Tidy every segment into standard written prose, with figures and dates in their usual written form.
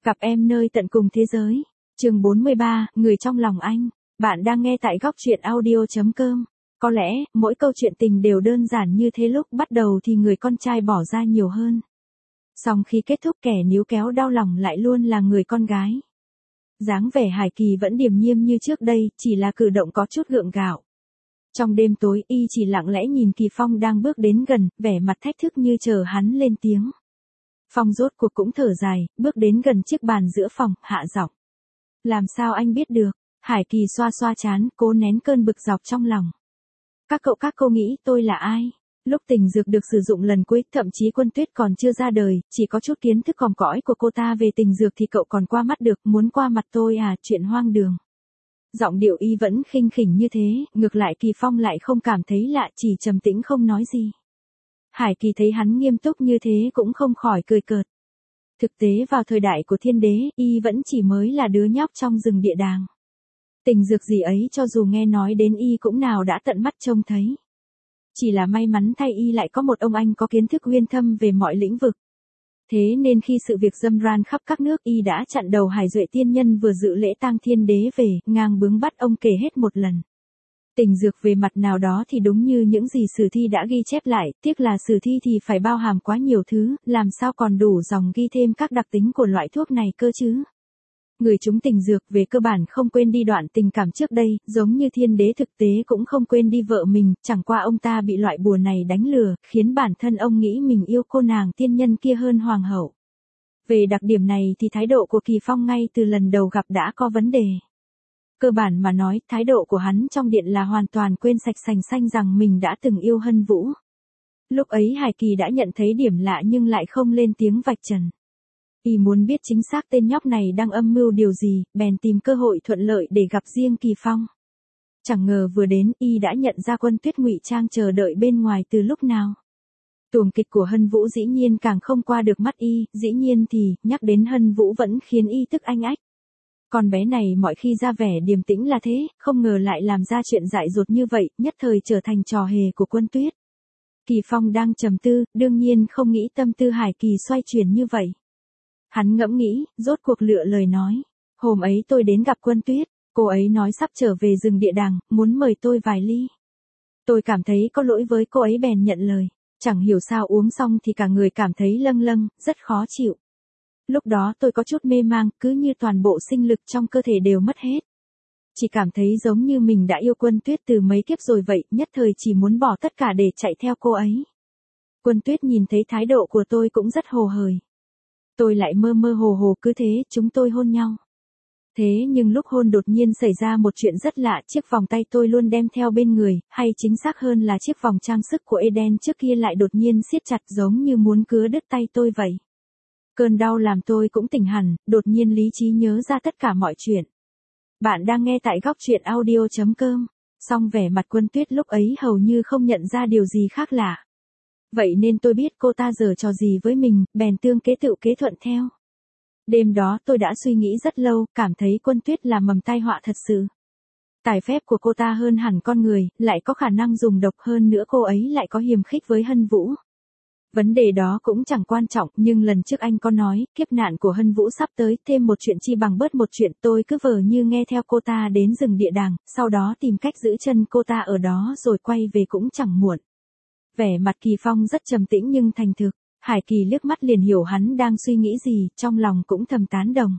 Gặp em nơi tận cùng thế giới. Chương 43, người trong lòng anh. Bạn đang nghe tại góc truyện audio.com. Có lẽ, mỗi câu chuyện tình đều đơn giản như thế, lúc bắt đầu thì người con trai bỏ ra nhiều hơn. Song khi kết thúc, kẻ níu kéo đau lòng lại luôn là người con gái. Dáng vẻ Hải Kỳ vẫn điềm nhiên như trước đây, chỉ là cử động có chút gượng gạo. Trong đêm tối, y chỉ lặng lẽ nhìn Kỳ Phong đang bước đến gần, vẻ mặt thách thức như chờ hắn lên tiếng. Phong rốt cuộc cũng thở dài, bước đến gần chiếc bàn giữa phòng, hạ giọng. Làm sao anh biết được? Hải Kỳ xoa xoa trán, cố nén cơn bực dọc trong lòng. Các cậu nghĩ tôi là ai? Lúc Tình Dược được sử dụng lần cuối, thậm chí Quân Tuyết còn chưa ra đời, chỉ có chút kiến thức còm cõi của cô ta về Tình Dược thì cậu còn qua mắt được, muốn qua mặt tôi à, chuyện hoang đường. Giọng điệu y vẫn khinh khỉnh như thế, ngược lại Kỳ Phong lại không cảm thấy lạ, chỉ trầm tĩnh không nói gì. Hải Kỳ thấy hắn nghiêm túc như thế cũng không khỏi cười cợt. Thực tế vào thời đại của Thiên Đế, y vẫn chỉ mới là đứa nhóc trong rừng địa đàng. Tình Dược gì ấy cho dù nghe nói đến y cũng nào đã tận mắt trông thấy. Chỉ là may mắn thay y lại có một ông anh có kiến thức uyên thâm về mọi lĩnh vực. Thế nên khi sự việc râm ran khắp các nước, y đã chặn đầu Hải Duệ tiên nhân vừa dự lễ tang Thiên Đế về, ngang bướng bắt ông kể hết một lần. Tình Dược về mặt nào đó thì đúng như những gì sử thi đã ghi chép lại, tiếc là sử thi thì phải bao hàm quá nhiều thứ, làm sao còn đủ dòng ghi thêm các đặc tính của loại thuốc này cơ chứ. Người chúng Tình Dược về cơ bản không quên đi đoạn tình cảm trước đây, giống như Thiên Đế thực tế cũng không quên đi vợ mình, chẳng qua ông ta bị loại bùa này đánh lừa, khiến bản thân ông nghĩ mình yêu cô nàng tiên nhân kia hơn hoàng hậu. Về đặc điểm này thì thái độ của Kỳ Phong ngay từ lần đầu gặp đã có vấn đề. Cơ bản mà nói, thái độ của hắn trong điện là hoàn toàn quên sạch sành xanh rằng mình đã từng yêu Hân Vũ. Lúc ấy Hải Kỳ đã nhận thấy điểm lạ nhưng lại không lên tiếng vạch trần. Y muốn biết chính xác tên nhóc này đang âm mưu điều gì, bèn tìm cơ hội thuận lợi để gặp riêng Kỳ Phong. Chẳng ngờ vừa đến, y đã nhận ra Quân Tuyết ngụy trang chờ đợi bên ngoài từ lúc nào. Tuồng kịch của Hân Vũ dĩ nhiên càng không qua được mắt y, dĩ nhiên thì, nhắc đến Hân Vũ vẫn khiến y tức anh ách. Con bé này mọi khi ra vẻ điềm tĩnh là thế, không ngờ lại làm ra chuyện dại dột như vậy, nhất thời trở thành trò hề của Quân Tuyết. Kỳ Phong đang trầm tư, đương nhiên không nghĩ tâm tư Hải Kỳ xoay chuyển như vậy. Hắn ngẫm nghĩ, rốt cuộc lựa lời nói. Hôm ấy tôi đến gặp Quân Tuyết, cô ấy nói sắp trở về rừng địa đàng, muốn mời tôi vài ly. Tôi cảm thấy có lỗi với cô ấy bèn nhận lời. Chẳng hiểu sao uống xong thì cả người cảm thấy lâng lâng, rất khó chịu. Lúc đó tôi có chút mê mang, cứ như toàn bộ sinh lực trong cơ thể đều mất hết. Chỉ cảm thấy giống như mình đã yêu Quân Tuyết từ mấy kiếp rồi vậy, nhất thời chỉ muốn bỏ tất cả để chạy theo cô ấy. Quân Tuyết nhìn thấy thái độ của tôi cũng rất hồ hởi. Tôi lại mơ mơ hồ hồ, cứ thế chúng tôi hôn nhau. Thế nhưng lúc hôn đột nhiên xảy ra một chuyện rất lạ, chiếc vòng tay tôi luôn đem theo bên người, hay chính xác hơn là chiếc vòng trang sức của Eden trước kia lại đột nhiên siết chặt giống như muốn cứa đứt tay tôi vậy. Cơn đau làm tôi cũng tỉnh hẳn, đột nhiên lý trí nhớ ra tất cả mọi chuyện. Bạn đang nghe tại góc truyện audio.com. Song vẻ mặt Quân Tuyết lúc ấy hầu như không nhận ra điều gì khác lạ. Vậy nên tôi biết cô ta giở trò gì với mình, bèn tương kế tựu kế thuận theo. Đêm đó tôi đã suy nghĩ rất lâu, cảm thấy Quân Tuyết là mầm tai họa thật sự. Tài phép của cô ta hơn hẳn con người, lại có khả năng dùng độc, hơn nữa cô ấy lại có hiềm khích với Hân Vũ. Vấn đề đó cũng chẳng quan trọng, nhưng lần trước anh có nói, kiếp nạn của Hân Vũ sắp tới, thêm một chuyện chi bằng bớt một chuyện, tôi cứ vờ như nghe theo cô ta đến rừng địa đàng, sau đó tìm cách giữ chân cô ta ở đó rồi quay về cũng chẳng muộn. Vẻ mặt Kỳ Phong rất trầm tĩnh nhưng thành thực, Hải Kỳ liếc mắt liền hiểu hắn đang suy nghĩ gì, trong lòng cũng thầm tán đồng.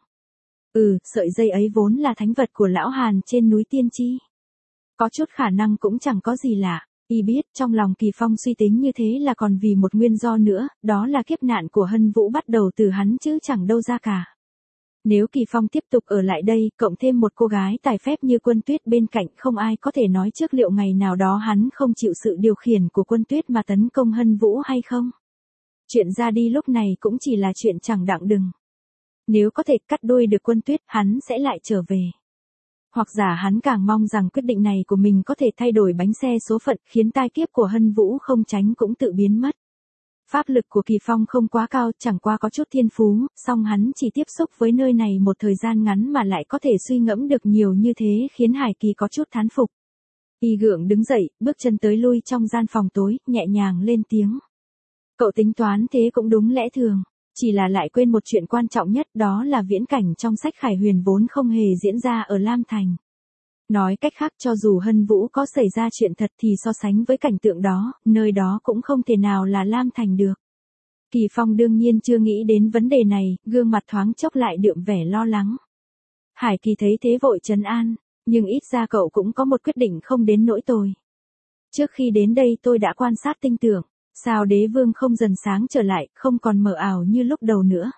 Sợi dây ấy vốn là thánh vật của lão Hàn trên núi Tiên Tri. Có chút khả năng cũng chẳng có gì lạ. Y biết trong lòng Kỳ Phong suy tính như thế là còn vì một nguyên do nữa, đó là kiếp nạn của Hân Vũ bắt đầu từ hắn chứ chẳng đâu ra cả. Nếu Kỳ Phong tiếp tục ở lại đây, cộng thêm một cô gái tài phép như Quân Tuyết bên cạnh, không ai có thể nói trước liệu ngày nào đó hắn không chịu sự điều khiển của Quân Tuyết mà tấn công Hân Vũ hay không. Chuyện ra đi lúc này cũng chỉ là chuyện chẳng đặng đừng. Nếu có thể cắt đuôi được Quân Tuyết, hắn sẽ lại trở về. Hoặc giả hắn càng mong rằng quyết định này của mình có thể thay đổi bánh xe số phận, khiến tai kiếp của Hân Vũ không tránh cũng tự biến mất. Pháp lực của Kỳ Phong không quá cao, chẳng qua có chút thiên phú, song hắn chỉ tiếp xúc với nơi này một thời gian ngắn mà lại có thể suy ngẫm được nhiều như thế khiến Hải Kỳ có chút thán phục. Y gượng đứng dậy, bước chân tới lui trong gian phòng tối, nhẹ nhàng lên tiếng. Cậu tính toán thế cũng đúng lẽ thường. Chỉ là lại quên một chuyện quan trọng nhất, đó là viễn cảnh trong sách Khải Huyền vốn không hề diễn ra ở Lam Thành. Nói cách khác, cho dù Hân Vũ có xảy ra chuyện thật thì so sánh với cảnh tượng đó, nơi đó cũng không thể nào là Lam Thành được. Kỳ Phong đương nhiên chưa nghĩ đến vấn đề này, gương mặt thoáng chốc lại đượm vẻ lo lắng. Hải Kỳ thấy thế vội trấn an, nhưng ít ra cậu cũng có một quyết định không đến nỗi tồi. Trước khi đến đây tôi đã quan sát tinh tưởng, sao đế vương không dần sáng trở lại, không còn mờ ảo như lúc đầu nữa.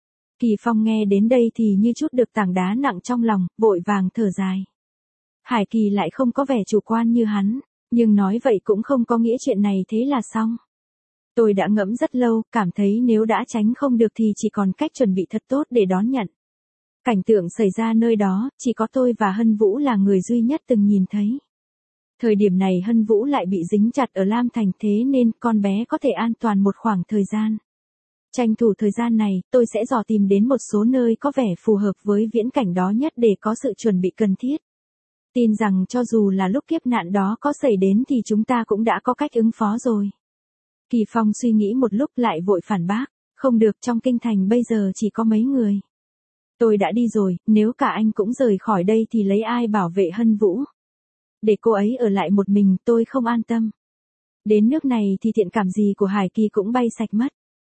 Kỳ Phong nghe đến đây thì như chút được tảng đá nặng trong lòng, vội vàng thở dài. Hải Kỳ lại không có vẻ chủ quan như hắn, nhưng nói vậy cũng không có nghĩa chuyện này thế là xong. Tôi đã ngẫm rất lâu, cảm thấy nếu đã tránh không được thì chỉ còn cách chuẩn bị thật tốt để đón nhận. Cảnh tượng xảy ra nơi đó, chỉ có tôi và Hân Vũ là người duy nhất từng nhìn thấy. Thời điểm này Hân Vũ lại bị dính chặt ở Lam Thành, thế nên con bé có thể an toàn một khoảng thời gian. Tranh thủ thời gian này, tôi sẽ dò tìm đến một số nơi có vẻ phù hợp với viễn cảnh đó nhất để có sự chuẩn bị cần thiết. Tin rằng cho dù là lúc kiếp nạn đó có xảy đến thì chúng ta cũng đã có cách ứng phó rồi. Kỳ Phong suy nghĩ một lúc lại vội phản bác, không được, trong kinh thành bây giờ chỉ có mấy người. Tôi đã đi rồi, nếu cả anh cũng rời khỏi đây thì lấy ai bảo vệ Hân Vũ. Để cô ấy ở lại một mình tôi không an tâm. Đến nước này thì thiện cảm gì của Hải Kỳ cũng bay sạch mất.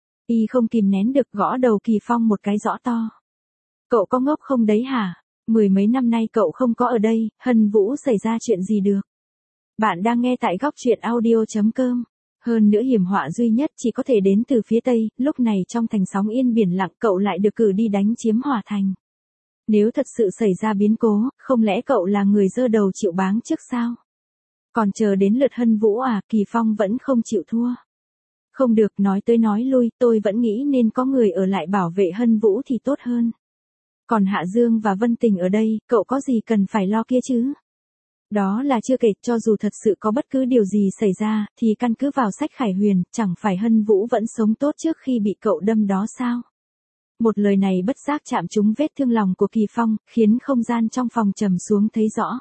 Y không kìm nén được gõ đầu Kỳ Phong một cái rõ to. Cậu có ngốc không đấy hả? 10 mấy năm nay cậu không có ở đây, Hân Vũ xảy ra chuyện gì được? Bạn đang nghe tại góc truyện audio.com. Hơn nữa hiểm họa duy nhất chỉ có thể đến từ phía Tây, lúc này trong thành sóng yên biển lặng cậu lại được cử đi đánh chiếm Hòa Thành. Nếu thật sự xảy ra biến cố, không lẽ cậu là người giơ đầu chịu báng trước sao? Còn chờ đến lượt Hân Vũ à? Kỳ Phong vẫn không chịu thua. Không được, nói tới nói lui, tôi vẫn nghĩ nên có người ở lại bảo vệ Hân Vũ thì tốt hơn. Còn Hạ Dương và Vân Tình ở đây, cậu có gì cần phải lo kia chứ? Đó là chưa kể, cho dù thật sự có bất cứ điều gì xảy ra, thì căn cứ vào sách Khải Huyền, chẳng phải Hân Vũ vẫn sống tốt trước khi bị cậu đâm đó sao? Một lời này bất giác chạm trúng vết thương lòng của Kỳ Phong, khiến không gian trong phòng trầm xuống thấy rõ.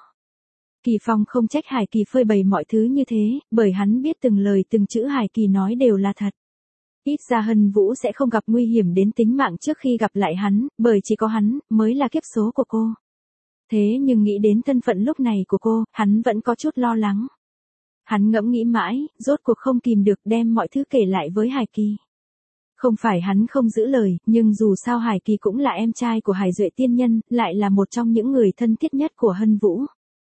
Kỳ Phong không trách Hải Kỳ phơi bày mọi thứ như thế, bởi hắn biết từng lời từng chữ Hải Kỳ nói đều là thật. Ít ra Hân Vũ sẽ không gặp nguy hiểm đến tính mạng trước khi gặp lại hắn, bởi chỉ có hắn mới là kiếp số của cô. Thế nhưng nghĩ đến thân phận lúc này của cô, hắn vẫn có chút lo lắng. Hắn ngẫm nghĩ mãi, rốt cuộc không kìm được đem mọi thứ kể lại với Hải Kỳ. Không phải hắn không giữ lời, nhưng dù sao Hải Kỳ cũng là em trai của Hải Duệ Tiên Nhân, lại là một trong những người thân thiết nhất của Hân Vũ.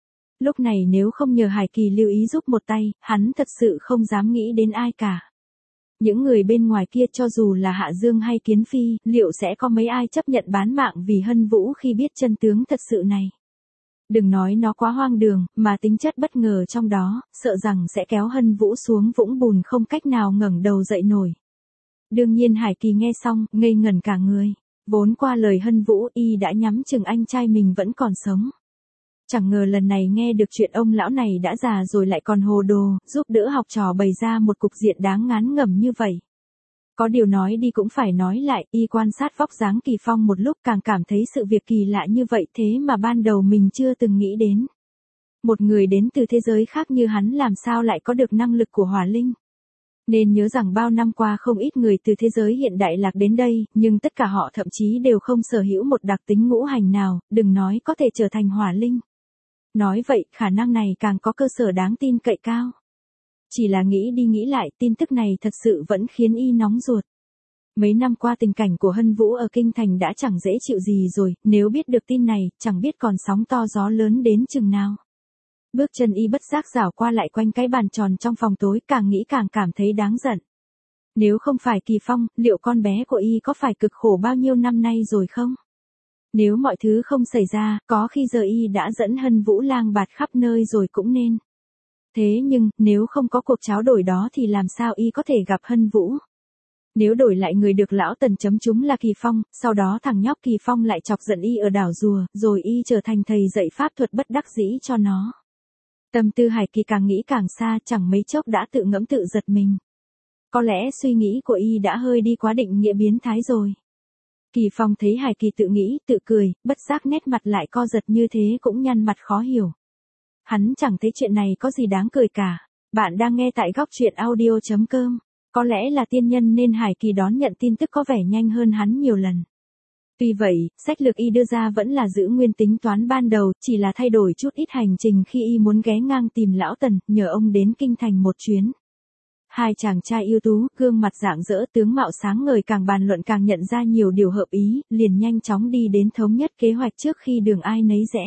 Lúc này nếu không nhờ Hải Kỳ lưu ý giúp một tay, hắn thật sự không dám nghĩ đến ai cả. Những người bên ngoài kia cho dù là Hạ Dương hay Kiến Phi, liệu sẽ có mấy ai chấp nhận bán mạng vì Hân Vũ khi biết chân tướng thật sự này? Đừng nói nó quá hoang đường, mà tính chất bất ngờ trong đó, sợ rằng sẽ kéo Hân Vũ xuống vũng bùn không cách nào ngẩng đầu dậy nổi. Đương nhiên Hải Kỳ nghe xong, ngây ngẩn cả người. Vốn qua lời Hân Vũ, y đã nhắm chừng anh trai mình vẫn còn sống. Chẳng ngờ lần này nghe được chuyện ông lão này đã già rồi lại còn hồ đồ, giúp đỡ học trò bày ra một cục diện đáng ngán ngẩm như vậy. Có điều nói đi cũng phải nói lại, y quan sát vóc dáng Kỳ Phong một lúc càng cảm thấy sự việc kỳ lạ như vậy, thế mà ban đầu mình chưa từng nghĩ đến. Một người đến từ thế giới khác như hắn làm sao lại có được năng lực của hỏa linh. Nên nhớ rằng bao năm qua không ít người từ thế giới hiện đại lạc đến đây, nhưng tất cả họ thậm chí đều không sở hữu một đặc tính ngũ hành nào, đừng nói có thể trở thành hỏa linh. Nói vậy, khả năng này càng có cơ sở đáng tin cậy cao. Chỉ là nghĩ đi nghĩ lại, tin tức này thật sự vẫn khiến y nóng ruột. Mấy năm qua tình cảnh của Hân Vũ ở kinh thành đã chẳng dễ chịu gì rồi, nếu biết được tin này, chẳng biết còn sóng to gió lớn đến chừng nào. Bước chân y bất giác rảo qua lại quanh cái bàn tròn trong phòng tối, càng nghĩ càng cảm thấy đáng giận. Nếu không phải Kỳ Phong, liệu con bé của y có phải cực khổ bao nhiêu năm nay rồi không? Nếu mọi thứ không xảy ra, có khi giờ y đã dẫn Hân Vũ lang bạt khắp nơi rồi cũng nên. Thế nhưng, nếu không có cuộc tráo đổi đó thì làm sao y có thể gặp Hân Vũ? Nếu đổi lại người được lão Tần chấm trúng là Kỳ Phong, sau đó thằng nhóc Kỳ Phong lại chọc giận y ở đảo rùa, rồi y trở thành thầy dạy pháp thuật bất đắc dĩ cho nó. Tâm tư Hải Kỳ càng nghĩ càng xa, chẳng mấy chốc đã tự ngẫm tự giật mình. Có lẽ suy nghĩ của y đã hơi đi quá định nghĩa biến thái rồi. Kỳ Phong thấy Hải Kỳ tự nghĩ, tự cười, bất giác nét mặt lại co giật như thế cũng nhăn mặt khó hiểu. Hắn chẳng thấy chuyện này có gì đáng cười cả. Bạn đang nghe tại góc truyện audio.com. Có lẽ là tiên nhân nên Hải Kỳ đón nhận tin tức có vẻ nhanh hơn hắn nhiều lần. Tuy vậy, sách lược y đưa ra vẫn là giữ nguyên tính toán ban đầu, chỉ là thay đổi chút ít hành trình khi y muốn ghé ngang tìm lão Tần, nhờ ông đến kinh thành một chuyến. Hai chàng trai ưu tú, gương mặt rạng rỡ, tướng mạo sáng ngời, càng bàn luận càng nhận ra nhiều điều hợp ý, liền nhanh chóng đi đến thống nhất kế hoạch trước khi đường ai nấy rẽ.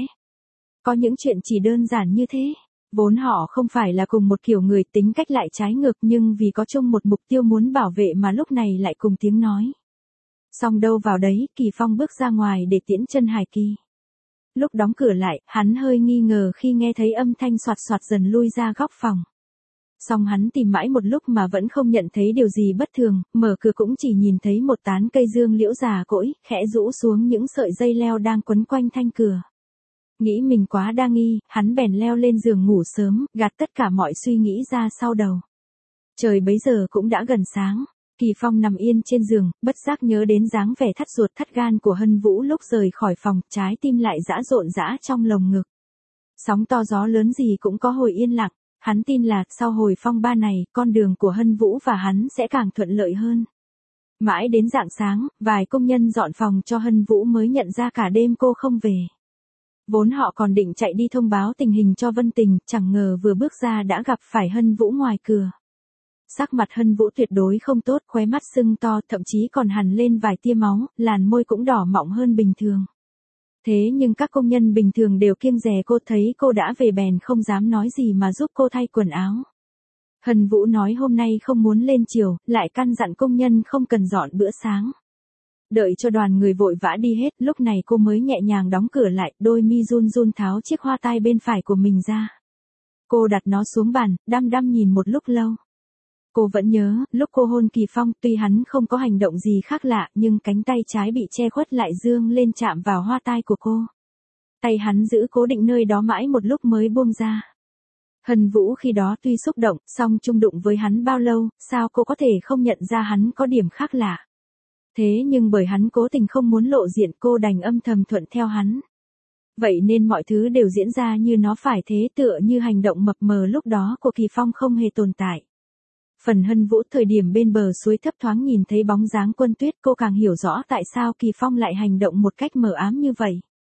Có những chuyện chỉ đơn giản như thế. Vốn họ không phải là cùng một kiểu người, tính cách lại trái ngược, nhưng vì có chung một mục tiêu muốn bảo vệ mà lúc này lại cùng tiếng nói. Xong đâu vào đấy, Kỳ Phong bước ra ngoài để tiễn chân Hải Kỳ. Lúc đóng cửa lại, hắn hơi nghi ngờ khi nghe thấy âm thanh soạt soạt dần lui ra góc phòng. Xong hắn tìm mãi một lúc mà vẫn không nhận thấy điều gì bất thường, mở cửa cũng chỉ nhìn thấy một tán cây dương liễu già cỗi, khẽ rũ xuống những sợi dây leo đang quấn quanh thanh cửa. Nghĩ mình quá đa nghi, hắn bèn leo lên giường ngủ sớm, gạt tất cả mọi suy nghĩ ra sau đầu. Trời bấy giờ cũng đã gần sáng. Kỳ Phong nằm yên trên giường, bất giác nhớ đến dáng vẻ thắt ruột thắt gan của Hân Vũ lúc rời khỏi phòng, trái tim lại dã rộn rã trong lồng ngực. Sóng to gió lớn gì cũng có hồi yên lặng, hắn tin là sau hồi phong ba này, con đường của Hân Vũ và hắn sẽ càng thuận lợi hơn. Mãi đến rạng sáng, vài công nhân dọn phòng cho Hân Vũ mới nhận ra cả đêm cô không về. Vốn họ còn định chạy đi thông báo tình hình cho Vân Tình, chẳng ngờ vừa bước ra đã gặp phải Hân Vũ ngoài cửa. Sắc mặt Hân Vũ tuyệt đối không tốt, khóe mắt sưng to, thậm chí còn hằn lên vài tia máu, làn môi cũng đỏ mọng hơn bình thường. Thế nhưng các công nhân bình thường đều kiêng dè cô, thấy cô đã về bèn không dám nói gì mà giúp cô thay quần áo. Hân Vũ nói hôm nay không muốn lên chiều, lại căn dặn công nhân không cần dọn bữa sáng. Đợi cho đoàn người vội vã đi hết, lúc này cô mới nhẹ nhàng đóng cửa lại, đôi mi run run tháo chiếc hoa tai bên phải của mình ra. Cô đặt nó xuống bàn, đăm đăm nhìn một lúc lâu. Cô vẫn nhớ, lúc cô hôn Kỳ Phong, tuy hắn không có hành động gì khác lạ, nhưng cánh tay trái bị che khuất lại dương lên chạm vào hoa tai của cô. Tay hắn giữ cố định nơi đó mãi một lúc mới buông ra. Hân Vũ khi đó tuy xúc động, song chung đụng với hắn bao lâu, sao cô có thể không nhận ra hắn có điểm khác lạ. Thế nhưng bởi hắn cố tình không muốn lộ diện, cô đành âm thầm thuận theo hắn. Vậy nên mọi thứ đều diễn ra như nó phải thế, tựa như hành động mập mờ lúc đó của Kỳ Phong không hề tồn tại. Phần Hân Vũ thời điểm bên bờ suối thấp thoáng nhìn thấy bóng dáng Quân Tuyết, cô càng hiểu rõ tại sao Kỳ Phong lại hành động một cách mờ ám như vậy.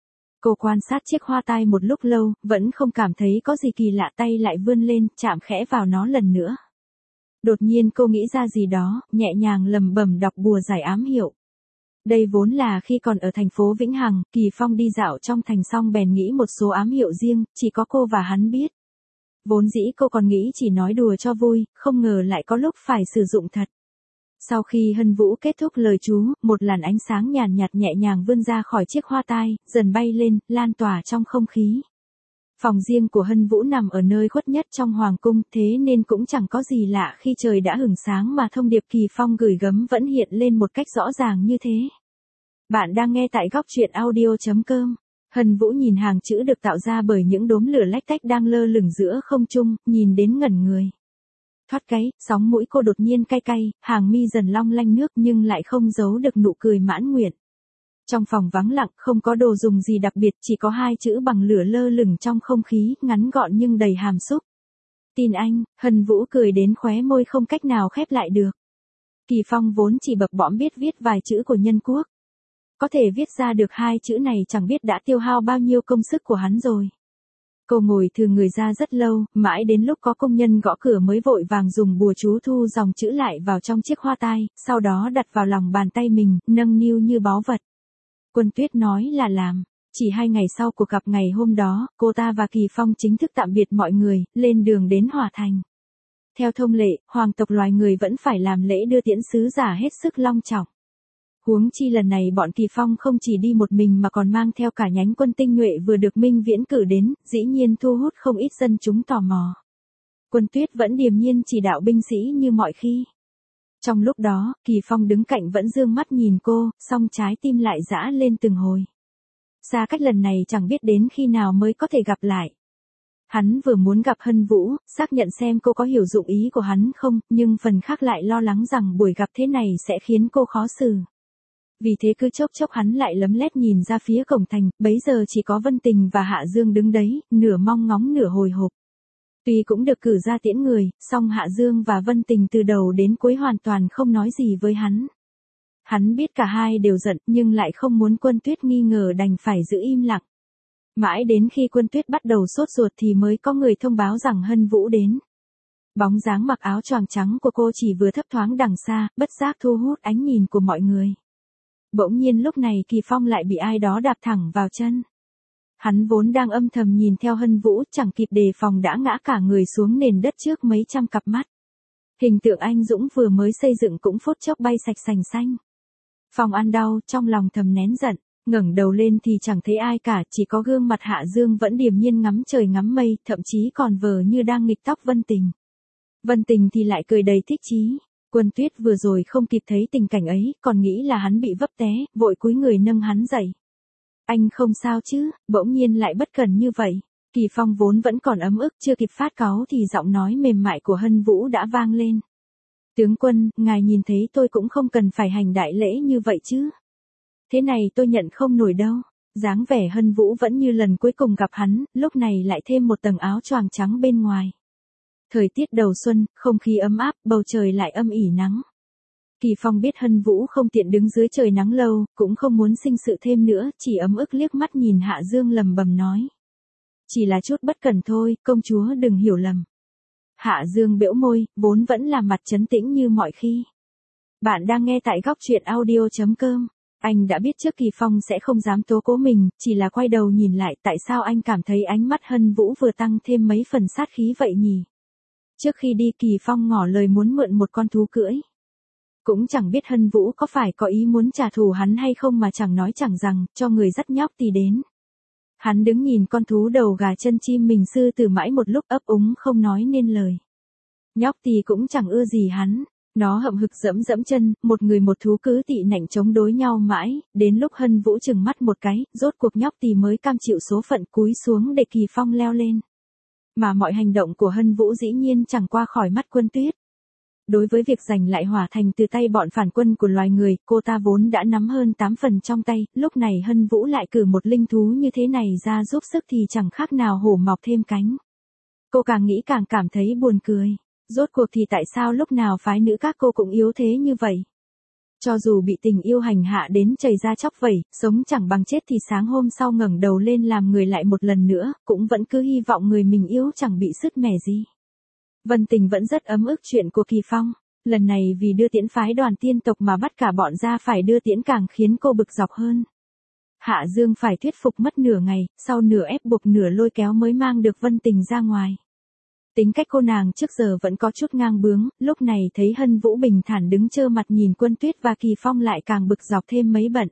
Cô quan sát chiếc hoa tai một lúc lâu, vẫn không cảm thấy có gì kỳ lạ, tay lại vươn lên, chạm khẽ vào nó lần nữa. Đột nhiên cô nghĩ ra gì đó, nhẹ nhàng lầm bầm đọc bùa giải ám hiệu. Đây vốn là khi còn ở thành phố Vĩnh Hằng, Kỳ Phong đi dạo trong thành xong bèn nghĩ một số ám hiệu riêng, chỉ có cô và hắn biết. Vốn dĩ cô còn nghĩ chỉ nói đùa cho vui, không ngờ lại có lúc phải sử dụng thật. Sau khi Hân Vũ kết thúc lời chú, một làn ánh sáng nhàn nhạt nhẹ nhàng vươn ra khỏi chiếc hoa tai, dần bay lên, lan tỏa trong không khí. Phòng riêng của Hân Vũ nằm ở nơi khuất nhất trong hoàng cung, thế nên cũng chẳng có gì lạ khi trời đã hửng sáng mà thông điệp Kỳ Phong gửi gắm vẫn hiện lên một cách rõ ràng như thế. Bạn đang nghe tại góc truyện audio.com. Hân Vũ nhìn hàng chữ được tạo ra bởi những đốm lửa lách tách đang lơ lửng giữa không trung, nhìn đến ngẩn người. Thoát cái, sóng mũi cô đột nhiên cay cay, hàng mi dần long lanh nước nhưng lại không giấu được nụ cười mãn nguyện. Trong phòng vắng lặng, không có đồ dùng gì đặc biệt, chỉ có hai chữ bằng lửa lơ lửng trong không khí, ngắn gọn nhưng đầy hàm xúc. Tin anh. Hân Vũ cười đến khóe môi không cách nào khép lại được. Kỳ Phong vốn chỉ bập bõm biết viết vài chữ của nhân quốc. Có thể viết ra được hai chữ này chẳng biết đã tiêu hao bao nhiêu công sức của hắn rồi. Cô ngồi thừ người ra rất lâu, mãi đến lúc có công nhân gõ cửa mới vội vàng dùng bùa chú thu dòng chữ lại vào trong chiếc hoa tai, sau đó đặt vào lòng bàn tay mình, nâng niu như báu vật. Quân Tuyết nói là làm. Chỉ 2 ngày sau cuộc gặp ngày hôm đó, cô ta và Kỳ Phong chính thức tạm biệt mọi người, lên đường đến Hòa Thành. Theo thông lệ, hoàng tộc loài người vẫn phải làm lễ đưa tiễn sứ giả hết sức long trọng. Huống chi lần này bọn Kỳ Phong không chỉ đi một mình mà còn mang theo cả nhánh quân tinh nhuệ vừa được Minh Viễn cử đến, dĩ nhiên thu hút không ít dân chúng tò mò. Quân Tuyết vẫn điềm nhiên chỉ đạo binh sĩ như mọi khi. Trong lúc đó, Kỳ Phong đứng cạnh vẫn dương mắt nhìn cô, song trái tim lại giã lên từng hồi. Xa cách lần này chẳng biết đến khi nào mới có thể gặp lại. Hắn vừa muốn gặp Hân Vũ, xác nhận xem cô có hiểu dụng ý của hắn không, nhưng phần khác lại lo lắng rằng buổi gặp thế này sẽ khiến cô khó xử. Vì thế cứ chốc chốc hắn lại lấm lét nhìn ra phía cổng thành, bấy giờ chỉ có Vân Tình và Hạ Dương đứng đấy, nửa mong ngóng nửa hồi hộp. Tuy cũng được cử ra tiễn người, song Hạ Dương và Vân Tình từ đầu đến cuối hoàn toàn không nói gì với hắn. Hắn biết cả hai đều giận nhưng lại không muốn Quân Tuyết nghi ngờ đành phải giữ im lặng. Mãi đến khi Quân Tuyết bắt đầu sốt ruột thì mới có người thông báo rằng Hân Vũ đến. Bóng dáng mặc áo choàng trắng của cô chỉ vừa thấp thoáng đằng xa, bất giác thu hút ánh nhìn của mọi người. Bỗng nhiên lúc này Kỳ Phong lại bị ai đó đạp thẳng vào chân. Hắn vốn đang âm thầm nhìn theo Hân Vũ, chẳng kịp đề phòng đã ngã cả người xuống nền đất trước mấy trăm cặp mắt. Hình tượng anh dũng vừa mới xây dựng cũng phút chốc bay sạch sành xanh. Phong ăn đau, trong lòng thầm nén giận, ngẩng đầu lên thì chẳng thấy ai cả, chỉ có gương mặt Hạ Dương vẫn điềm nhiên ngắm trời ngắm mây, thậm chí còn vờ như đang nghịch tóc Vân Tình. Vân Tình thì lại cười đầy thích chí. Quân Tuyết vừa rồi không kịp thấy tình cảnh ấy, còn nghĩ là hắn bị vấp té, vội cúi người nâng hắn dậy. Anh không sao chứ, bỗng nhiên lại bất cẩn như vậy. Kỳ Phong vốn vẫn còn ấm ức, chưa kịp phát cáu thì giọng nói mềm mại của Hân Vũ đã vang lên. Tướng quân, ngài nhìn thấy tôi cũng không cần phải hành đại lễ như vậy chứ. Thế này tôi nhận không nổi đâu. Dáng vẻ Hân Vũ vẫn như lần cuối cùng gặp hắn, lúc này lại thêm một tầng áo choàng trắng bên ngoài. Thời tiết đầu xuân, không khí ấm áp, bầu trời lại âm ỉ nắng. Kỳ Phong biết Hân Vũ không tiện đứng dưới trời nắng lâu, cũng không muốn sinh sự thêm nữa, chỉ ấm ức liếc mắt nhìn Hạ Dương lầm bầm nói. Chỉ là chút bất cẩn thôi, công chúa đừng hiểu lầm. Hạ Dương bĩu môi, vốn vẫn là mặt trấn tĩnh như mọi khi. Bạn đang nghe tại góc truyện audio.com. Anh đã biết trước Kỳ Phong sẽ không dám tố cố mình, chỉ là quay đầu nhìn lại tại sao anh cảm thấy ánh mắt Hân Vũ vừa tăng thêm mấy phần sát khí vậy nhỉ? Trước khi đi Kỳ Phong ngỏ lời muốn mượn một con thú cưỡi. Cũng chẳng biết Hân Vũ có phải có ý muốn trả thù hắn hay không mà chẳng nói chẳng rằng, cho người dắt nhóc thì đến. Hắn đứng nhìn con thú đầu gà chân chim mình sư tử mãi một lúc ấp úng không nói nên lời. Nhóc thì cũng chẳng ưa gì hắn. Nó hậm hực dẫm dẫm chân, một người một thú cứ tị nạnh chống đối nhau mãi, đến lúc Hân Vũ chừng mắt một cái, rốt cuộc nhóc thì mới cam chịu số phận cúi xuống để Kỳ Phong leo lên. Mà mọi hành động của Hân Vũ dĩ nhiên chẳng qua khỏi mắt Quân Tuyết. Đối với việc giành lại Hỏa Thành từ tay bọn phản quân của loài người, cô ta vốn đã nắm hơn 8 phần trong tay, lúc này Hân Vũ lại cử một linh thú như thế này ra giúp sức thì chẳng khác nào hổ mọc thêm cánh. Cô càng nghĩ càng cảm thấy buồn cười. Rốt cuộc thì tại sao lúc nào phái nữ các cô cũng yếu thế như vậy? Cho dù bị tình yêu hành hạ đến chảy ra chóc vẩy, sống chẳng bằng chết thì sáng hôm sau ngẩng đầu lên làm người lại một lần nữa, cũng vẫn cứ hy vọng người mình yêu chẳng bị sứt mẻ gì. Vân Tình vẫn rất ấm ức chuyện của Kỳ Phong, lần này vì đưa tiễn phái đoàn tiên tộc mà bắt cả bọn ra phải đưa tiễn càng khiến cô bực dọc hơn. Hạ Dương phải thuyết phục mất nửa ngày, sau nửa ép buộc nửa lôi kéo mới mang được Vân Tình ra ngoài. Tính cách cô nàng trước giờ vẫn có chút ngang bướng, lúc này thấy Hân Vũ bình thản đứng trơ mặt nhìn Quân Tuyết và Kỳ Phong lại càng bực dọc thêm mấy bận.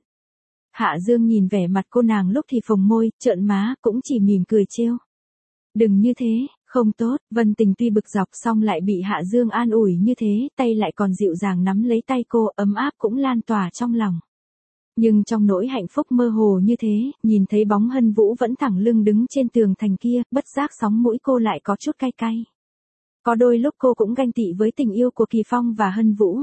Hạ Dương nhìn vẻ mặt cô nàng lúc thì phồng môi, trợn má, cũng chỉ mỉm cười trêu. Đừng như thế, không tốt. Vân Tình tuy bực dọc song lại bị Hạ Dương an ủi như thế, tay lại còn dịu dàng nắm lấy tay cô, ấm áp cũng lan tỏa trong lòng. Nhưng trong nỗi hạnh phúc mơ hồ như thế, nhìn thấy bóng Hân Vũ vẫn thẳng lưng đứng trên tường thành kia, bất giác sóng mũi cô lại có chút cay cay. Có đôi lúc cô cũng ganh tị với tình yêu của Kỳ Phong và Hân Vũ.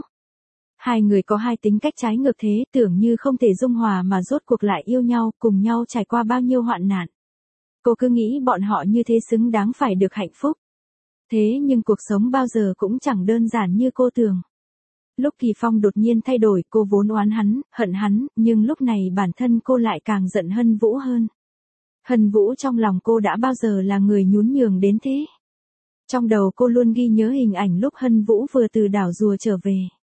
Hai người có hai tính cách trái ngược thế, tưởng như không thể dung hòa mà rốt cuộc lại yêu nhau, cùng nhau trải qua bao nhiêu hoạn nạn. Cô cứ nghĩ bọn họ như thế xứng đáng phải được hạnh phúc. Thế nhưng cuộc sống bao giờ cũng chẳng đơn giản như cô tưởng. Lúc Kỳ Phong đột nhiên thay đổi, cô vốn oán hắn, hận hắn, nhưng lúc này bản thân cô lại càng giận Hân Vũ hơn. Hân Vũ trong lòng cô đã bao giờ là người nhún nhường đến thế. Trong đầu cô luôn ghi nhớ hình ảnh lúc Hân Vũ vừa từ đảo rùa trở về.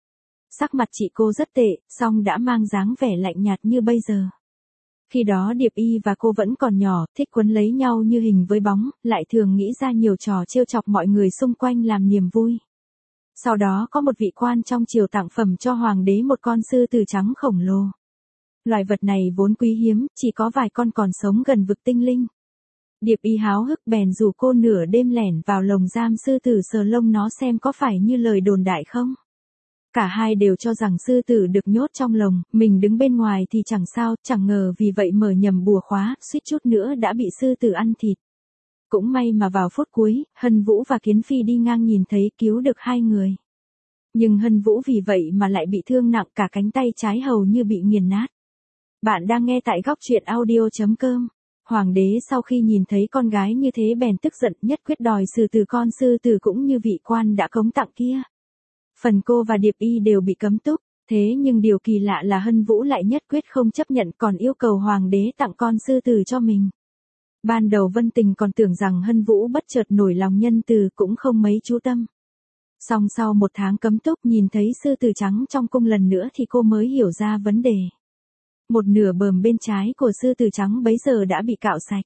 Sắc mặt chị cô rất tệ, song đã mang dáng vẻ lạnh nhạt như bây giờ. Khi đó Điệp Y và cô vẫn còn nhỏ, thích quấn lấy nhau như hình với bóng, lại thường nghĩ ra nhiều trò trêu chọc mọi người xung quanh làm niềm vui. Sau đó có một vị quan trong triều tặng phẩm cho hoàng đế một con sư tử trắng khổng lồ. Loài vật này vốn quý hiếm, chỉ có vài con còn sống gần vực tinh linh. Điệp Y háo hức bèn rủ cô nửa đêm lẻn vào lồng giam sư tử sờ lông nó xem có phải như lời đồn đại không. Cả hai đều cho rằng sư tử được nhốt trong lồng, mình đứng bên ngoài thì chẳng sao, chẳng ngờ vì vậy mở nhầm bùa khóa, suýt chút nữa đã bị sư tử ăn thịt. Cũng may mà vào phút cuối, Hân Vũ và Kiến Phi đi ngang nhìn thấy cứu được hai người. Nhưng Hân Vũ vì vậy mà lại bị thương nặng, cả cánh tay trái hầu như bị nghiền nát. Bạn đang nghe tại góc truyện audio.com. Hoàng đế sau khi nhìn thấy con gái như thế bèn tức giận nhất quyết đòi xử tử con sư tử cũng như vị quan đã cống tặng kia. Phần cô và Điệp Y đều bị cấm túc, thế nhưng điều kỳ lạ là Hân Vũ lại nhất quyết không chấp nhận còn yêu cầu hoàng đế tặng con sư tử cho mình. Ban đầu Vân Tình còn tưởng rằng Hân Vũ bất chợt nổi lòng nhân từ cũng không mấy chú tâm. Song sau một tháng cấm túc nhìn thấy sư tử trắng trong cung lần nữa thì cô mới hiểu ra vấn đề. Một nửa bờm bên trái của sư tử trắng bấy giờ đã bị cạo sạch.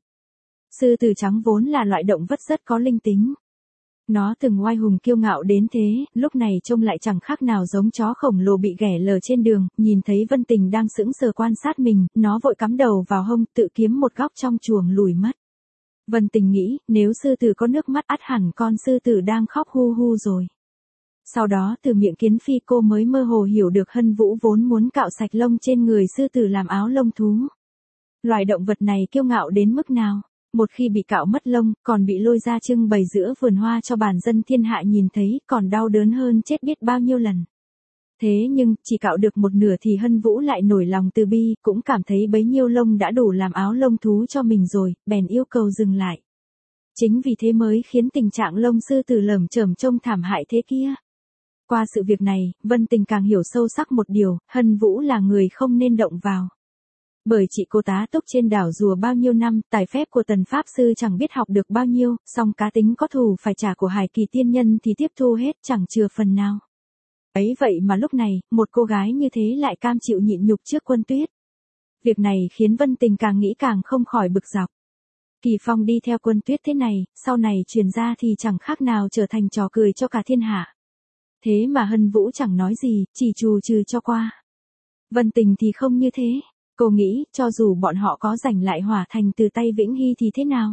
Sư tử trắng vốn là loại động vật rất có linh tính. Nó từng oai hùng kiêu ngạo đến thế, lúc này trông lại chẳng khác nào giống chó khổng lồ bị ghẻ lờ trên đường, nhìn thấy Vân Tình đang sững sờ quan sát mình, nó vội cắm đầu vào hông tự kiếm một góc trong chuồng lùi mất. Vân Tình nghĩ, nếu sư tử có nước mắt ắt hẳn con sư tử đang khóc hu hu rồi. Sau đó từ miệng Kiến Phi cô mới mơ hồ hiểu được Hân Vũ vốn muốn cạo sạch lông trên người sư tử làm áo lông thú. Loài động vật này kiêu ngạo đến mức nào, một khi bị cạo mất lông, còn bị lôi ra trưng bày giữa vườn hoa cho bản dân thiên hạ nhìn thấy, còn đau đớn hơn chết biết bao nhiêu lần. Thế nhưng, chỉ cạo được một nửa thì Hân Vũ lại nổi lòng từ bi, cũng cảm thấy bấy nhiêu lông đã đủ làm áo lông thú cho mình rồi, bèn yêu cầu dừng lại. Chính vì thế mới khiến tình trạng lông sư tử lởm chởm trông thảm hại thế kia. Qua sự việc này, Vân Tình càng hiểu sâu sắc một điều, Hân Vũ là người không nên động vào. Bởi chị cô tá túc trên đảo rùa bao nhiêu năm, tài phép của Tần Pháp Sư chẳng biết học được bao nhiêu, song cá tính có thù phải trả của Hải Kỳ tiên nhân thì tiếp thu hết chẳng chừa phần nào. Ấy vậy mà lúc này, một cô gái như thế lại cam chịu nhịn nhục trước Quân Tuyết. Việc này khiến Vân Tình càng nghĩ càng không khỏi bực dọc. Kỳ Phong đi theo Quân Tuyết thế này, sau này truyền ra thì chẳng khác nào trở thành trò cười cho cả thiên hạ. Thế mà Hân Vũ chẳng nói gì, chỉ trù trừ cho qua. Vân Tình thì không như thế. Cô nghĩ, cho dù bọn họ có giành lại Hỏa Thành từ tay Vĩnh Hy thì thế nào?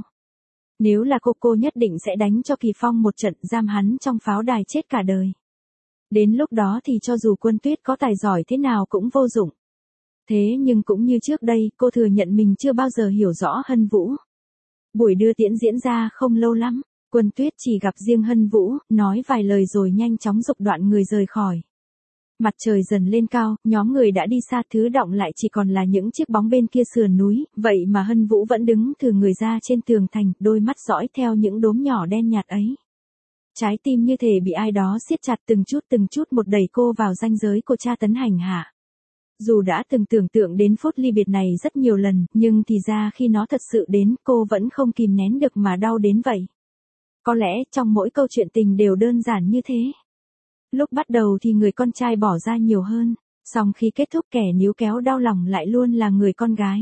Nếu là cô nhất định sẽ đánh cho Kỳ Phong một trận giam hắn trong pháo đài chết cả đời. Đến lúc đó thì cho dù Quân Tuyết có tài giỏi thế nào cũng vô dụng. Thế nhưng cũng như trước đây, cô thừa nhận mình chưa bao giờ hiểu rõ Hân Vũ. Buổi đưa tiễn diễn ra không lâu lắm, Quân Tuyết chỉ gặp riêng Hân Vũ, nói vài lời rồi nhanh chóng giục đoạn người rời khỏi. Mặt trời dần lên cao, nhóm người đã đi xa, thứ đọng lại chỉ còn là những chiếc bóng bên kia sườn núi, vậy mà Hân Vũ vẫn đứng thừ người ra trên tường thành, đôi mắt dõi theo những đốm nhỏ đen nhạt ấy. Trái tim như thể bị ai đó siết chặt từng chút một đẩy cô vào ranh giới của tra tấn hành hạ. Dù đã từng tưởng tượng đến phút ly biệt này rất nhiều lần, nhưng thì ra khi nó thật sự đến, cô vẫn không kìm nén được mà đau đến vậy. Có lẽ trong mỗi câu chuyện tình đều đơn giản như thế. Lúc bắt đầu thì người con trai bỏ ra nhiều hơn, song khi kết thúc kẻ níu kéo đau lòng lại luôn là người con gái.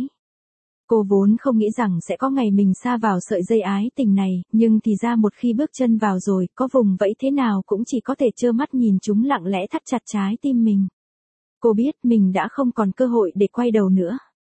Cô vốn không nghĩ rằng sẽ có ngày mình sa vào sợi dây ái tình này, nhưng thì ra một khi bước chân vào rồi, có vùng vẫy thế nào cũng chỉ có thể trơ mắt nhìn chúng lặng lẽ thắt chặt trái tim mình. Cô biết mình đã không còn cơ hội để quay đầu nữa.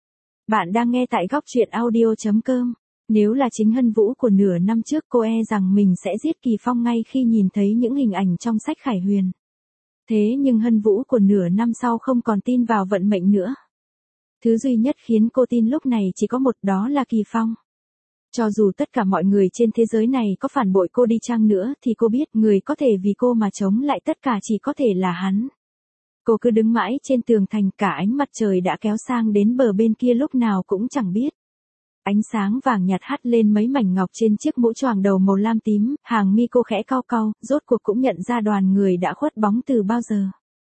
Bạn đang nghe tại góc truyện audio.com. Nếu là chính Hân Vũ của nửa năm trước cô e rằng mình sẽ giết Kỳ Phong ngay khi nhìn thấy những hình ảnh trong sách Khải Huyền. Thế nhưng Hân Vũ của nửa năm sau không còn tin vào vận mệnh nữa. Thứ duy nhất khiến cô tin lúc này chỉ có một, đó là Kỳ Phong. Cho dù tất cả mọi người trên thế giới này có phản bội cô đi chăng nữa thì cô biết người có thể vì cô mà chống lại tất cả chỉ có thể là hắn. Cô cứ đứng mãi trên tường thành, cả ánh mặt trời đã kéo sang đến bờ bên kia lúc nào cũng chẳng biết. Ánh sáng vàng nhạt hắt lên mấy mảnh ngọc trên chiếc mũ choàng đầu màu lam tím, hàng mi cô khẽ cau cau, rốt cuộc cũng nhận ra đoàn người đã khuất bóng từ bao giờ.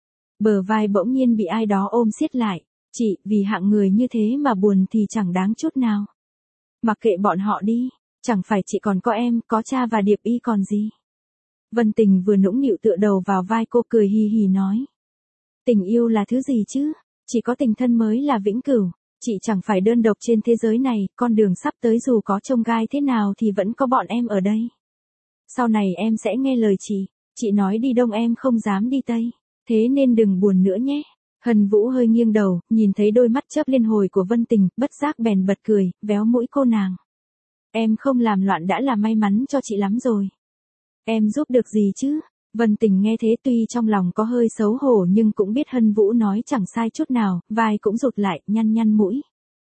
Bờ vai bỗng nhiên bị ai đó ôm siết lại, chị, vì hạng người như thế mà buồn thì chẳng đáng chút nào. Mặc kệ bọn họ đi, chẳng phải chị còn có em, có cha và Điệp Y còn gì. Vân Tình vừa nũng nịu tựa đầu vào vai cô cười hì hì nói. Tình yêu là thứ gì chứ, chỉ có tình thân mới là vĩnh cửu. Chị chẳng phải đơn độc trên thế giới này, con đường sắp tới dù có chông gai thế nào thì vẫn có bọn em ở đây. Sau này em sẽ nghe lời chị nói đi đông em không dám đi tây, thế nên đừng buồn nữa nhé. Hân Vũ hơi nghiêng đầu, nhìn thấy đôi mắt chớp liên hồi của Vân Tình, bất giác bèn bật cười, véo mũi cô nàng. Em không làm loạn đã là may mắn cho chị lắm rồi. Em giúp được gì chứ? Vân Tình nghe thế tuy trong lòng có hơi xấu hổ nhưng cũng biết Hân Vũ nói chẳng sai chút nào, vai cũng rụt lại, nhăn mũi.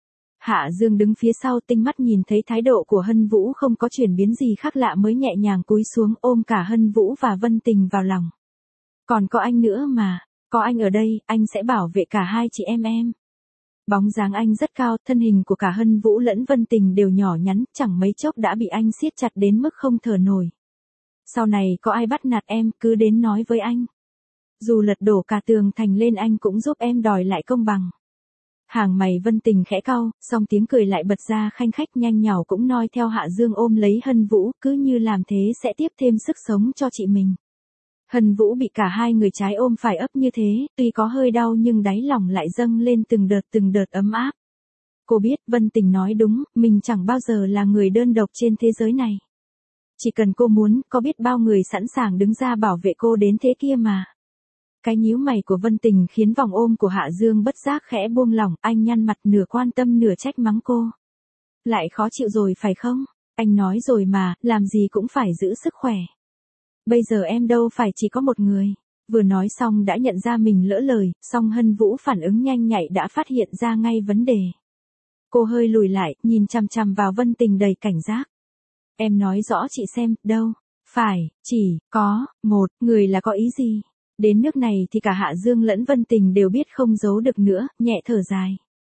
Hạ Dương đứng phía sau tinh mắt nhìn thấy thái độ của Hân Vũ không có chuyển biến gì khác lạ mới nhẹ nhàng cúi xuống ôm cả Hân Vũ và Vân Tình vào lòng. Còn có anh nữa mà, có anh ở đây, anh sẽ bảo vệ cả hai chị em. Bóng dáng anh rất cao, thân hình của cả Hân Vũ lẫn Vân Tình đều nhỏ nhắn, chẳng mấy chốc đã bị anh siết chặt đến mức không thở nổi. Sau này có ai bắt nạt em, cứ đến nói với anh. Dù lật đổ cả tường thành lên anh cũng giúp em đòi lại công bằng. Hàng mày Vân Tình khẽ cau, song tiếng cười lại bật ra khanh khách nhanh nhảu cũng noi theo Hạ Dương ôm lấy Hân Vũ, cứ như làm thế sẽ tiếp thêm sức sống cho chị mình. Hân Vũ bị cả hai người trái ôm phải ấp như thế, tuy có hơi đau nhưng đáy lòng lại dâng lên từng đợt ấm áp. Cô biết Vân Tình nói đúng, mình chẳng bao giờ là người đơn độc trên thế giới này. Chỉ cần cô muốn, có biết bao người sẵn sàng đứng ra bảo vệ cô đến thế kia mà. Cái nhíu mày của Vân Tình khiến vòng ôm của Hạ Dương bất giác khẽ buông lỏng, anh nhăn mặt nửa quan tâm nửa trách mắng cô. Lại khó chịu rồi phải không? Anh nói rồi mà, làm gì cũng phải giữ sức khỏe. Bây giờ em đâu phải chỉ có một người. Vừa nói xong đã nhận ra mình lỡ lời, song Hân Vũ phản ứng nhanh nhạy đã phát hiện ra ngay vấn đề. Cô hơi lùi lại, nhìn chằm chằm vào Vân Tình đầy cảnh giác. Em nói rõ chị xem, đâu. Phải, chỉ, có, một, người là có ý gì? Đến nước này thì cả Hạ Dương lẫn Vân Tình đều biết không giấu được nữa, nhẹ thở dài.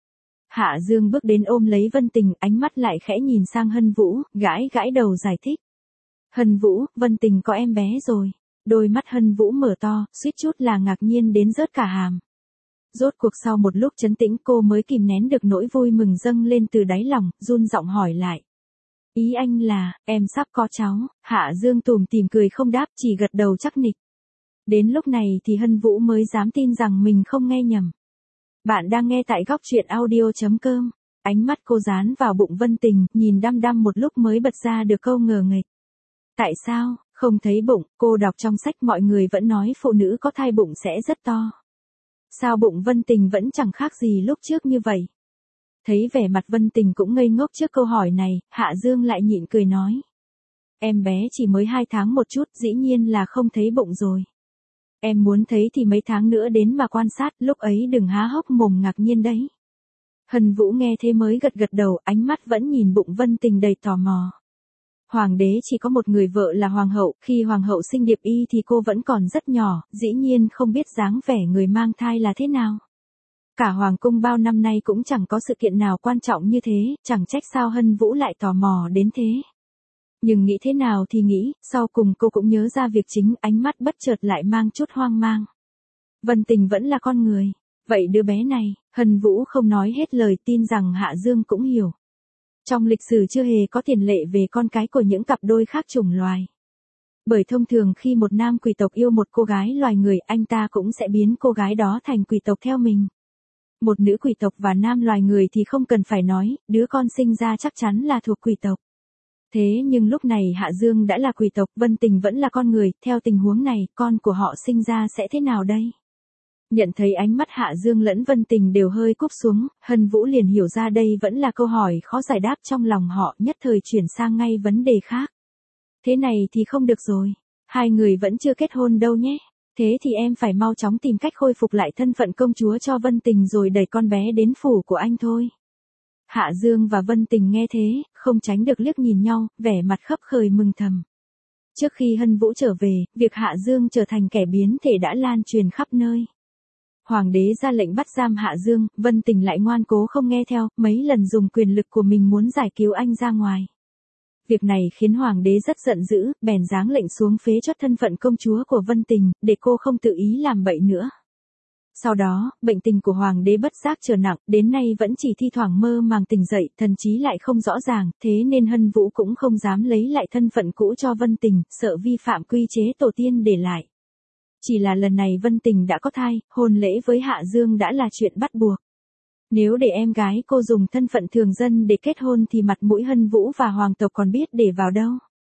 Hạ Dương bước đến ôm lấy Vân Tình, ánh mắt lại khẽ nhìn sang Hân Vũ, gãi đầu giải thích. Hân Vũ, Vân Tình có em bé rồi. Đôi mắt Hân Vũ mở to, suýt chút là ngạc nhiên đến rớt cả hàm. Rốt cuộc sau một lúc trấn tĩnh cô mới kìm nén được nỗi vui mừng dâng lên từ đáy lòng, run giọng hỏi lại. Ý anh là, em sắp có cháu. Hạ Dương tủm tỉm cười không đáp, chỉ gật đầu chắc nịch. Đến lúc này thì Hân Vũ mới dám tin rằng mình không nghe nhầm. Bạn đang nghe tại góc truyện audio.com. Ánh mắt cô dán vào bụng Vân Tình, nhìn đăm đăm một lúc mới bật ra được câu ngờ nghệch. Tại sao, không thấy bụng, cô đọc trong sách mọi người vẫn nói phụ nữ có thai bụng sẽ rất to. Sao bụng Vân Tình vẫn chẳng khác gì lúc trước như vậy? Thấy vẻ mặt Vân Tình cũng ngây ngốc trước câu hỏi này, Hạ Dương lại nhịn cười nói. Em bé chỉ mới 2 tháng một chút, dĩ nhiên là không thấy bụng rồi. Em muốn thấy thì mấy tháng nữa đến mà quan sát, lúc ấy đừng há hốc mồm ngạc nhiên đấy. Hân Vũ nghe thế mới gật đầu, ánh mắt vẫn nhìn bụng Vân Tình đầy tò mò. Hoàng đế chỉ có một người vợ là hoàng hậu, khi hoàng hậu sinh Điệp Y thì cô vẫn còn rất nhỏ, dĩ nhiên không biết dáng vẻ người mang thai là thế nào. Cả hoàng cung bao năm nay cũng chẳng có sự kiện nào quan trọng như thế, chẳng trách sao Hân Vũ lại tò mò đến thế. Nhưng nghĩ thế nào thì nghĩ, sau cùng cô cũng nhớ ra việc chính, ánh mắt bất chợt lại mang chút hoang mang. Vân Tình vẫn là con người, vậy đứa bé này, Hân Vũ không nói hết lời, tin rằng Hạ Dương cũng hiểu. Trong lịch sử chưa hề có tiền lệ về con cái của những cặp đôi khác chủng loài. Bởi thông thường khi một nam quý tộc yêu một cô gái loài người, anh ta cũng sẽ biến cô gái đó thành quý tộc theo mình. Một nữ quý tộc và nam loài người thì không cần phải nói, đứa con sinh ra chắc chắn là thuộc quý tộc. Thế nhưng lúc này Hạ Dương đã là quý tộc, Vân Tình vẫn là con người, theo tình huống này, con của họ sinh ra sẽ thế nào đây? Nhận thấy ánh mắt Hạ Dương lẫn Vân Tình đều hơi cúp xuống, Hân Vũ liền hiểu ra đây vẫn là câu hỏi khó giải đáp trong lòng họ, nhất thời chuyển sang ngay vấn đề khác. Thế này thì không được rồi, hai người vẫn chưa kết hôn đâu nhé. Thế thì em phải mau chóng tìm cách khôi phục lại thân phận công chúa cho Vân Tình rồi đẩy con bé đến phủ của anh thôi. Hạ Dương và Vân Tình nghe thế, không tránh được liếc nhìn nhau, vẻ mặt khấp khởi mừng thầm. Trước khi Hân Vũ trở về, việc Hạ Dương trở thành kẻ biến thể đã lan truyền khắp nơi. Hoàng đế ra lệnh bắt giam Hạ Dương, Vân Tình lại ngoan cố không nghe theo, mấy lần dùng quyền lực của mình muốn giải cứu anh ra ngoài. Việc này khiến Hoàng đế rất giận dữ, bèn giáng lệnh xuống phế chốt thân phận công chúa của Vân Tình, để cô không tự ý làm bậy nữa. Sau đó, bệnh tình của Hoàng đế bất giác trở nặng, đến nay vẫn chỉ thi thoảng mơ màng tỉnh dậy, thần trí lại không rõ ràng, thế nên Hân Vũ cũng không dám lấy lại thân phận cũ cho Vân Tình, sợ vi phạm quy chế tổ tiên để lại. Chỉ là lần này Vân Tình đã có thai, hôn lễ với Hạ Dương đã là chuyện bắt buộc. Nếu để em gái cô dùng thân phận thường dân để kết hôn thì mặt mũi Hân Vũ và hoàng tộc còn biết để vào đâu.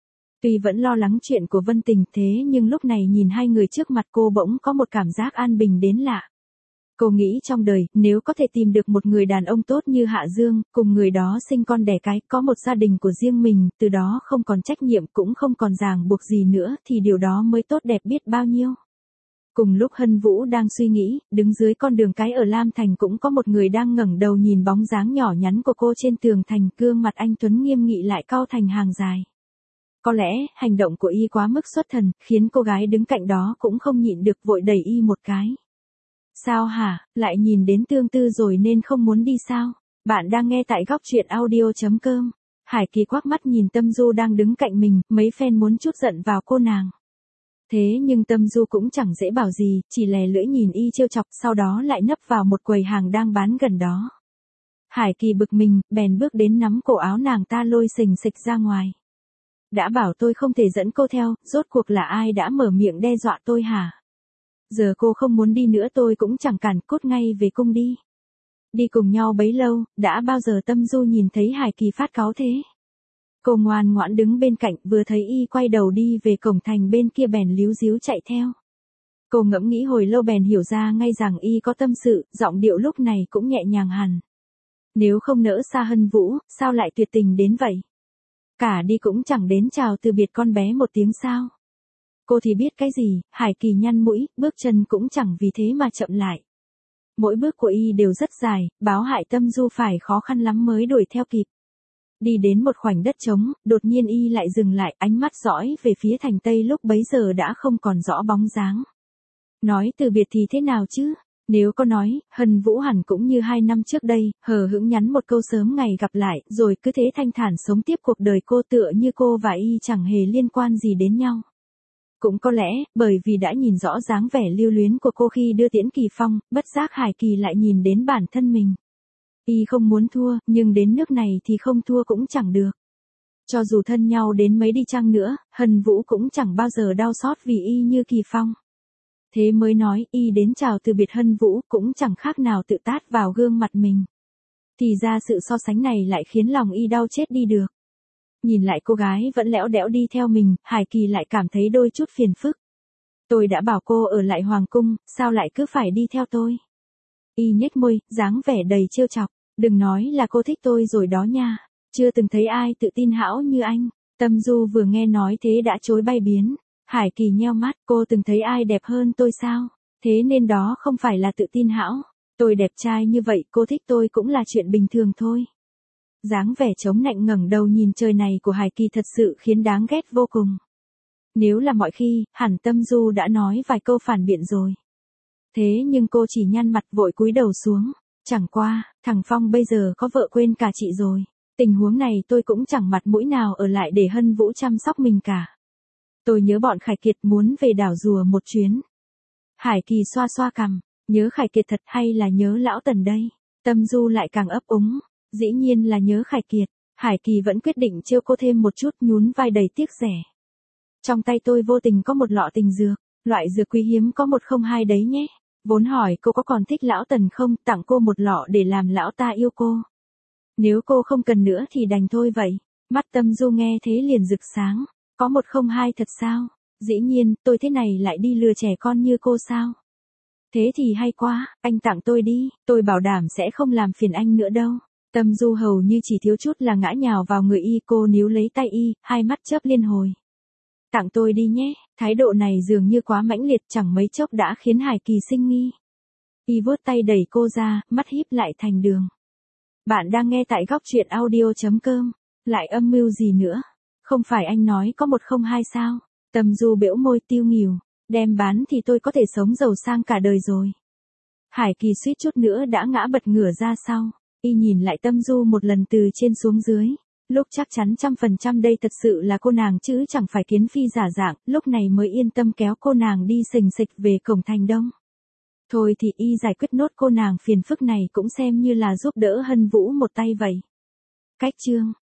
Tuy vẫn lo lắng chuyện của Vân Tình thế nhưng lúc này nhìn hai người trước mặt cô bỗng có một cảm giác an bình đến lạ. Cô nghĩ trong đời, nếu có thể tìm được một người đàn ông tốt như Hạ Dương, cùng người đó sinh con đẻ cái, có một gia đình của riêng mình, từ đó không còn trách nhiệm cũng không còn ràng buộc gì nữa, thì điều đó mới tốt đẹp biết bao nhiêu. Cùng lúc Hân Vũ đang suy nghĩ, đứng dưới con đường cái ở Lam Thành cũng có một người đang ngẩng đầu nhìn bóng dáng nhỏ nhắn của cô trên tường thành, gương mặt anh tuấn nghiêm nghị lại cau thành hàng dài. Có lẽ, hành động của y quá mức xuất thần, khiến cô gái đứng cạnh đó cũng không nhịn được vội đẩy y một cái. Sao hả, lại nhìn đến tương tư rồi nên không muốn đi sao? Bạn đang nghe tại góc truyện audio.com. Hải Kỳ quắc mắt nhìn Tâm Du đang đứng cạnh mình, mấy phen muốn trút giận vào cô nàng. Thế nhưng Tâm Du cũng chẳng dễ bảo gì, chỉ lè lưỡi nhìn y trêu chọc, sau đó lại nấp vào một quầy hàng đang bán gần đó. Hải Kỳ bực mình, bèn bước đến nắm cổ áo nàng ta lôi xình xịch ra ngoài. Đã bảo tôi không thể dẫn cô theo, rốt cuộc là ai đã mở miệng đe dọa tôi hả? Giờ cô không muốn đi nữa tôi cũng chẳng cản, cút ngay về cung đi. Đi cùng nhau bấy lâu, đã bao giờ Tâm Du nhìn thấy Hải Kỳ phát cáu thế? Cô ngoan ngoãn đứng bên cạnh, vừa thấy y quay đầu đi về cổng thành bên kia bèn líu díu chạy theo. Cô ngẫm nghĩ hồi lâu bèn hiểu ra ngay rằng y có tâm sự, giọng điệu lúc này cũng nhẹ nhàng hẳn. Nếu không nỡ xa Hân Vũ, sao lại tuyệt tình đến vậy? Cả đi cũng chẳng đến chào từ biệt con bé một tiếng sao? Cô thì biết cái gì, Hải Kỳ nhăn mũi, bước chân cũng chẳng vì thế mà chậm lại. Mỗi bước của y đều rất dài, báo hại Tâm Du phải khó khăn lắm mới đuổi theo kịp. Đi đến một khoảnh đất trống, đột nhiên y lại dừng lại, ánh mắt dõi về phía thành Tây lúc bấy giờ đã không còn rõ bóng dáng. Nói từ biệt thì thế nào chứ? Nếu có nói, Hân Vũ hẳn cũng như 2 năm trước đây, hờ hững nhắn một câu sớm ngày gặp lại, rồi cứ thế thanh thản sống tiếp cuộc đời cô tựa như cô và y chẳng hề liên quan gì đến nhau. Cũng có lẽ, bởi vì đã nhìn rõ dáng vẻ lưu luyến của cô khi đưa tiễn Kỳ Phong, bất giác Hải Kỳ lại nhìn đến bản thân mình. Y không muốn thua, nhưng đến nước này thì không thua cũng chẳng được. Cho dù thân nhau đến mấy đi chăng nữa, Hân Vũ cũng chẳng bao giờ đau xót vì y như Kỳ Phong. Thế mới nói, y đến chào từ biệt Hân Vũ cũng chẳng khác nào tự tát vào gương mặt mình. Thì ra sự so sánh này lại khiến lòng y đau chết đi được. Nhìn lại cô gái vẫn lẽo đẽo đi theo mình, Hải Kỳ lại cảm thấy đôi chút phiền phức. Tôi đã bảo cô ở lại Hoàng Cung, sao lại cứ phải đi theo tôi? Y nhếch môi, dáng vẻ đầy trêu chọc. Đừng nói là cô thích tôi rồi đó nha. Chưa từng thấy ai tự tin hão như anh. Tâm Du vừa nghe nói thế đã chối bay biến. Hải Kỳ nheo mắt, cô từng thấy ai đẹp hơn tôi sao? Thế nên đó không phải là tự tin hão. Tôi đẹp trai như vậy, cô thích tôi cũng là chuyện bình thường thôi. Dáng vẻ chống nạnh ngẩng đầu nhìn trời này của Hải Kỳ thật sự khiến đáng ghét vô cùng. Nếu là mọi khi, hẳn Tâm Du đã nói vài câu phản biện rồi. Thế nhưng cô chỉ nhăn mặt vội cúi đầu xuống. Chẳng qua, thằng Phong bây giờ có vợ quên cả chị rồi. Tình huống này tôi cũng chẳng mặt mũi nào ở lại để Hân Vũ chăm sóc mình cả. Tôi nhớ bọn Khải Kiệt muốn về đảo Rùa một chuyến. Hải Kỳ xoa xoa cằm, nhớ Khải Kiệt thật hay là nhớ lão Tần đây? Tâm Du lại càng ấp úng, dĩ nhiên là nhớ Khải Kiệt. Hải Kỳ vẫn quyết định trêu cô thêm một chút, nhún vai đầy tiếc rẻ. Trong tay tôi vô tình có một lọ tình dược, loại dược quý hiếm có 102 đấy nhé. Vốn hỏi cô có còn thích lão Tần không, tặng cô một lọ để làm lão ta yêu cô. Nếu cô không cần nữa thì đành thôi vậy. Mắt Tâm Du nghe thế liền rực sáng. Có 102 thật sao? Dĩ nhiên, tôi thế này lại đi lừa trẻ con như cô sao? Thế thì hay quá, anh tặng tôi đi, tôi bảo đảm sẽ không làm phiền anh nữa đâu. Tâm Du hầu như chỉ thiếu chút là ngã nhào vào người y, cô níu lấy tay y, hai mắt chớp liên hồi. Tặng tôi đi nhé, thái độ này dường như quá mãnh liệt, chẳng mấy chốc đã khiến Hải Kỳ sinh nghi. Y vuốt tay đẩy cô ra, mắt híp lại thành đường. Bạn đang nghe tại góc truyện audio.com, lại âm mưu gì nữa? Không phải anh nói có 102 sao? Tâm Du bĩu môi tiêu nghỉu, đem bán thì tôi có thể sống giàu sang cả đời rồi. Hải Kỳ suýt chút nữa đã ngã bật ngửa ra sau. Y nhìn lại Tâm Du một lần từ trên xuống dưới. Lúc chắc chắn 100% đây thật sự là cô nàng chứ chẳng phải kiến phi giả dạng, lúc này mới yên tâm kéo cô nàng đi xình xịch về cổng thành Đông. Thôi thì y giải quyết nốt cô nàng phiền phức này cũng xem như là giúp đỡ Hân Vũ một tay vậy. Cách chương